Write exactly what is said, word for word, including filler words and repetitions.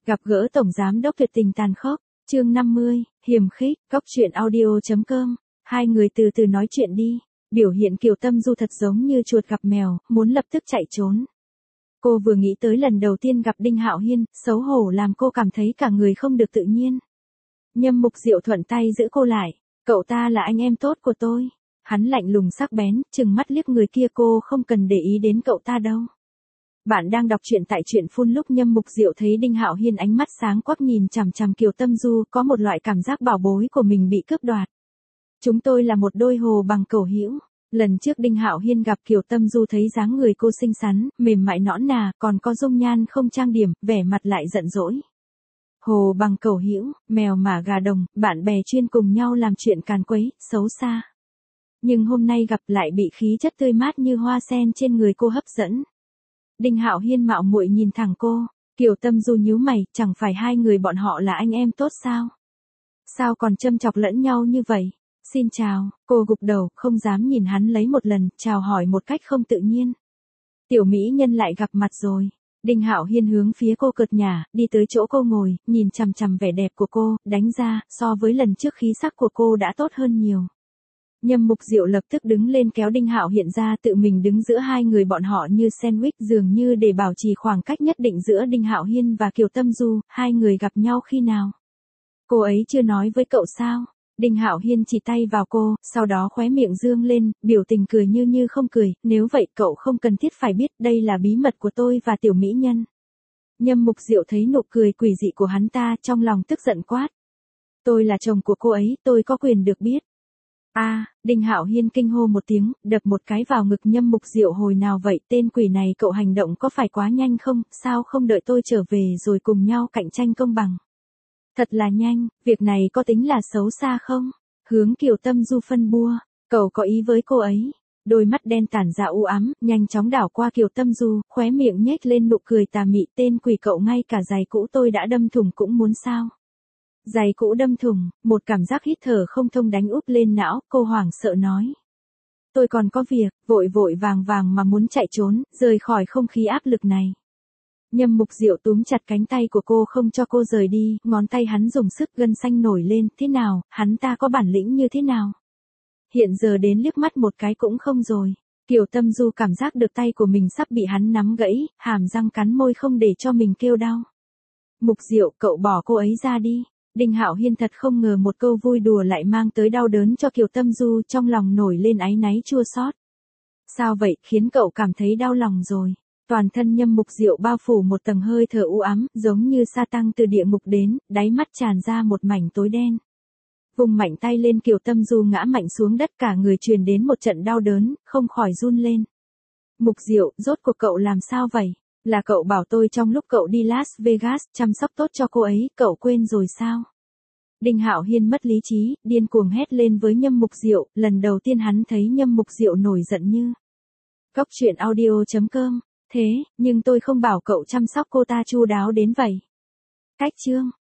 Gặp gỡ Tổng Giám đốc tuyệt tình tàn khốc, chương năm mươi, hiềm khích, góc truyện audio.com, hai người từ từ nói chuyện đi, biểu hiện Kiều Tâm Du thật giống như chuột gặp mèo, muốn lập tức chạy trốn. Cô vừa nghĩ tới lần đầu tiên gặp Đinh Hạo Hiên, xấu hổ làm cô cảm thấy cả người không được tự nhiên. Nhâm Mục Diệu thuận tay giữ cô lại, cậu ta là anh em tốt của tôi. Hắn lạnh lùng sắc bén, trừng mắt liếc người kia, cô không cần để ý đến cậu ta đâu. Bạn đang đọc truyện tại truyện phun. Lúc Nhâm Mục Diệu thấy Đinh Hạo Hiên ánh mắt sáng quắc nhìn chằm chằm Kiều Tâm Du, có một loại cảm giác bảo bối của mình bị cướp đoạt. Chúng tôi là một đôi hồ bằng cẩu hữu. Lần trước Đinh Hạo Hiên gặp Kiều Tâm Du thấy dáng người cô xinh xắn, mềm mại nõn nà, còn có dung nhan không trang điểm, vẻ mặt lại giận dỗi. Hồ bằng cẩu hữu, mèo mả gà đồng, bạn bè chuyên cùng nhau làm chuyện càn quấy, xấu xa. Nhưng hôm nay gặp lại bị khí chất tươi mát như hoa sen trên người cô hấp dẫn. Đinh Hạo Hiên mạo muội nhìn thẳng cô, Kiều Tâm Du nhíu mày, chẳng phải hai người bọn họ là anh em tốt sao? Sao còn châm chọc lẫn nhau như vậy? Xin chào, cô gục đầu, không dám nhìn hắn lấy một lần, chào hỏi một cách không tự nhiên. Tiểu mỹ nhân lại gặp mặt rồi. Đinh Hạo Hiên hướng phía cô cợt nhả, đi tới chỗ cô ngồi, nhìn chằm chằm vẻ đẹp của cô, đánh ra, so với lần trước khí sắc của cô đã tốt hơn nhiều. Nhâm Mục Diệu lập tức đứng lên kéo Đinh Hạo Hiên ra, tự mình đứng giữa hai người bọn họ như sandwich, dường như để bảo trì khoảng cách nhất định giữa Đinh Hạo Hiên và Kiều Tâm Du. Hai người gặp nhau khi nào? Cô ấy chưa nói với cậu sao? Đinh Hạo Hiên chỉ tay vào cô, sau đó khóe miệng dương lên, biểu tình cười như như không cười, nếu vậy cậu không cần thiết phải biết, đây là bí mật của tôi và tiểu mỹ nhân. Nhâm Mục Diệu thấy nụ cười quỷ dị của hắn ta, trong lòng tức giận quát. Tôi là chồng của cô ấy, tôi có quyền được biết. A, à, Đinh Hạo Hiên kinh hô một tiếng, đập một cái vào ngực Nhâm Mục Diệu. Hồi nào vậy, tên quỷ này cậu hành động có phải quá nhanh không, sao không đợi tôi trở về rồi cùng nhau cạnh tranh công bằng. Thật là nhanh, việc này có tính là xấu xa không? Hướng Kiều Tâm Du phân bua, cậu có ý với cô ấy. Đôi mắt đen tản ra u ám, nhanh chóng đảo qua Kiều Tâm Du, khóe miệng nhếch lên nụ cười tà mị, tên quỷ cậu ngay cả giày cũ tôi đã đâm thủng cũng muốn sao? Giày cũ đâm thủng, một cảm giác hít thở không thông đánh úp lên não, cô hoảng sợ nói. Tôi còn có việc, vội vội vàng vàng mà muốn chạy trốn, rời khỏi không khí áp lực này. Nhâm Mục Diệu túm chặt cánh tay của cô không cho cô rời đi, ngón tay hắn dùng sức, gân xanh nổi lên, thế nào, hắn ta có bản lĩnh như thế nào? Hiện giờ đến liếc mắt một cái cũng không rồi. Kiều Tâm Du cảm giác được tay của mình sắp bị hắn nắm gãy, hàm răng cắn môi không để cho mình kêu đau. Mục Diệu, cậu bỏ cô ấy ra đi. Đinh Hạo Hiên thật không ngờ một câu vui đùa lại mang tới đau đớn cho Kiều Tâm Du, trong lòng nổi lên áy náy chua xót. Sao vậy, khiến cậu cảm thấy đau lòng rồi? Toàn thân Nhâm Mục Diệu bao phủ một tầng hơi thở u ám, giống như sa tăng từ địa ngục đến, đáy mắt tràn ra một mảnh tối đen. Vùng mạnh tay lên, Kiều Tâm Du ngã mạnh xuống đất, cả người truyền đến một trận đau đớn, không khỏi run lên. Mục Diệu, rốt cuộc cậu làm sao vậy? Là cậu bảo tôi trong lúc cậu đi Las Vegas chăm sóc tốt cho cô ấy, cậu quên rồi sao? Đinh Hạo Hiên mất lý trí, điên cuồng hét lên với Nhâm Mục Diệu, lần đầu tiên hắn thấy Nhâm Mục Diệu nổi giận như. Góc truyện audio.com, thế, nhưng tôi không bảo cậu chăm sóc cô ta chu đáo đến vậy. Cách chương.